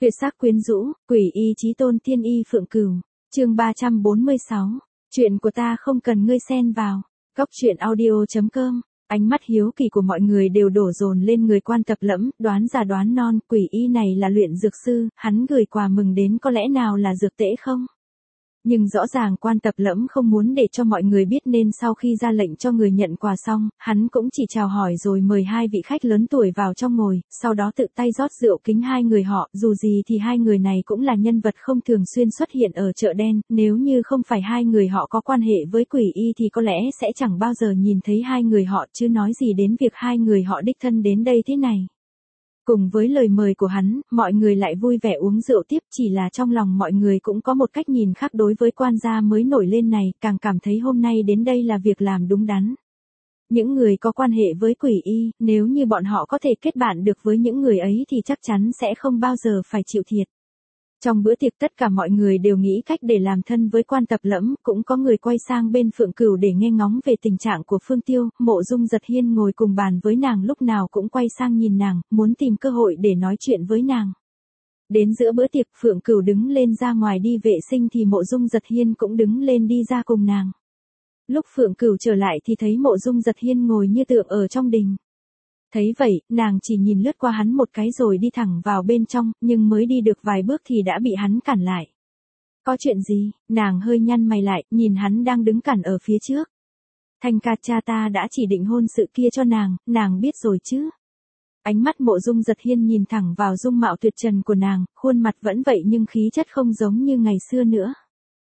Tuyệt sắc quyến rũ, quỷ y chí tôn tiên y Phượng Cửu. Chương 346. Chuyện của ta không cần ngươi xen vào. Góc truyện audio.com. Ánh mắt hiếu kỳ của mọi người đều đổ dồn lên người Quan Tập Lẫm, đoán già đoán non, quỷ y này là luyện dược sư, hắn gửi quà mừng đến có lẽ nào là dược tễ không? Nhưng rõ ràng Quan Tập Lẫm không muốn để cho mọi người biết nên sau khi ra lệnh cho người nhận quà xong, hắn cũng chỉ chào hỏi rồi mời hai vị khách lớn tuổi vào trong ngồi, sau đó tự tay rót rượu kính hai người họ, dù gì thì hai người này cũng là nhân vật không thường xuyên xuất hiện ở chợ đen, nếu như không phải hai người họ có quan hệ với quỷ y thì có lẽ sẽ chẳng bao giờ nhìn thấy hai người họ, chứ nói gì đến việc hai người họ đích thân đến đây thế này. Cùng với lời mời của hắn, mọi người lại vui vẻ uống rượu tiếp, chỉ là trong lòng mọi người cũng có một cách nhìn khác đối với quan gia mới nổi lên này, càng cảm thấy hôm nay đến đây là việc làm đúng đắn. Những người có quan hệ với quỷ y, nếu như bọn họ có thể kết bạn được với những người ấy thì chắc chắn sẽ không bao giờ phải chịu thiệt. Trong bữa tiệc tất cả mọi người đều nghĩ cách để làm thân với Quan Tập Lẫm, cũng có người quay sang bên Phượng Cửu để nghe ngóng về tình trạng của Phương Tiêu, Mộ Dung Giật Hiên ngồi cùng bàn với nàng lúc nào cũng quay sang nhìn nàng, muốn tìm cơ hội để nói chuyện với nàng. Đến giữa bữa tiệc Phượng Cửu đứng lên ra ngoài đi vệ sinh thì Mộ Dung Giật Hiên cũng đứng lên đi ra cùng nàng. Lúc Phượng Cửu trở lại thì thấy Mộ Dung Giật Hiên ngồi như tượng ở trong đình. Thấy vậy, nàng chỉ nhìn lướt qua hắn một cái rồi đi thẳng vào bên trong, nhưng mới đi được vài bước thì đã bị hắn cản lại. Có chuyện gì? Nàng hơi nhăn mày lại, nhìn hắn đang đứng cản ở phía trước. Thanh ca cha ta đã chỉ định hôn sự kia cho nàng biết rồi chứ? Ánh mắt Mộ Dung Giật Hiên nhìn thẳng vào dung mạo tuyệt trần của nàng, khuôn mặt vẫn vậy nhưng khí chất không giống như ngày xưa nữa.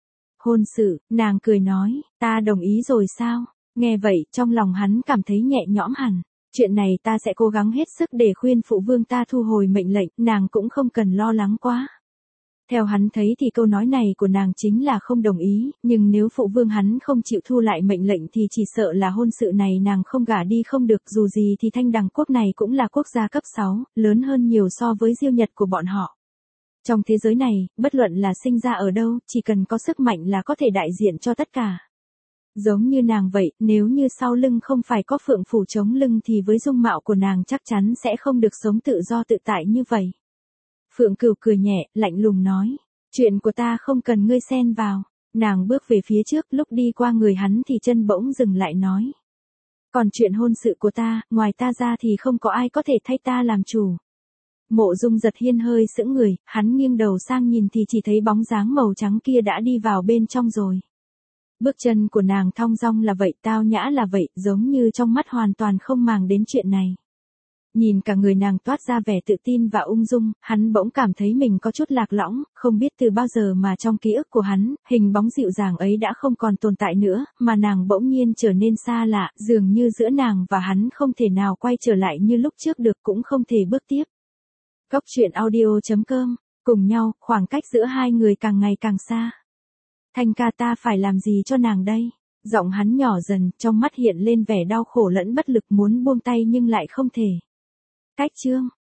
Hôn sự, nàng cười nói, ta đồng ý rồi sao? Nghe vậy, trong lòng hắn cảm thấy nhẹ nhõm hẳn. Chuyện này ta sẽ cố gắng hết sức để khuyên phụ vương ta thu hồi mệnh lệnh, nàng cũng không cần lo lắng quá. Theo hắn thấy thì câu nói này của nàng chính là không đồng ý, nhưng nếu phụ vương hắn không chịu thu lại mệnh lệnh thì chỉ sợ là hôn sự này nàng không gả đi không được, dù gì thì Thanh Đằng quốc này cũng là quốc gia cấp 6, lớn hơn nhiều so với Diêu Nhật của bọn họ. Trong thế giới này, bất luận là sinh ra ở đâu, chỉ cần có sức mạnh là có thể đại diện cho tất cả. Giống như nàng vậy, nếu như sau lưng không phải có phượng phủ chống lưng thì với dung mạo của nàng chắc chắn sẽ không được sống tự do tự tại như vậy. Phượng Cửu cười nhẹ, lạnh lùng nói, chuyện của ta không cần ngươi xen vào. Nàng bước về phía trước, lúc đi qua người hắn thì chân bỗng dừng lại nói. Còn chuyện hôn sự của ta, ngoài ta ra thì không có ai có thể thay ta làm chủ. Mộ Dung Giật Hiên hơi sững người, hắn nghiêng đầu sang nhìn thì chỉ thấy bóng dáng màu trắng kia đã đi vào bên trong rồi. Bước chân của nàng thong dong là vậy, tao nhã là vậy, giống như trong mắt hoàn toàn không màng đến chuyện này. Nhìn cả người nàng toát ra vẻ tự tin và ung dung, hắn bỗng cảm thấy mình có chút lạc lõng, không biết từ bao giờ mà trong ký ức của hắn, hình bóng dịu dàng ấy đã không còn tồn tại nữa, mà nàng bỗng nhiên trở nên xa lạ, dường như giữa nàng và hắn không thể nào quay trở lại như lúc trước được, cũng không thể bước tiếp. Góc truyện audio.com, cùng nhau, khoảng cách giữa hai người càng ngày càng xa. Thanh ca ta phải làm gì cho nàng đây? Giọng hắn nhỏ dần, trong mắt hiện lên vẻ đau khổ lẫn bất lực, muốn buông tay nhưng lại không thể. Cách chương,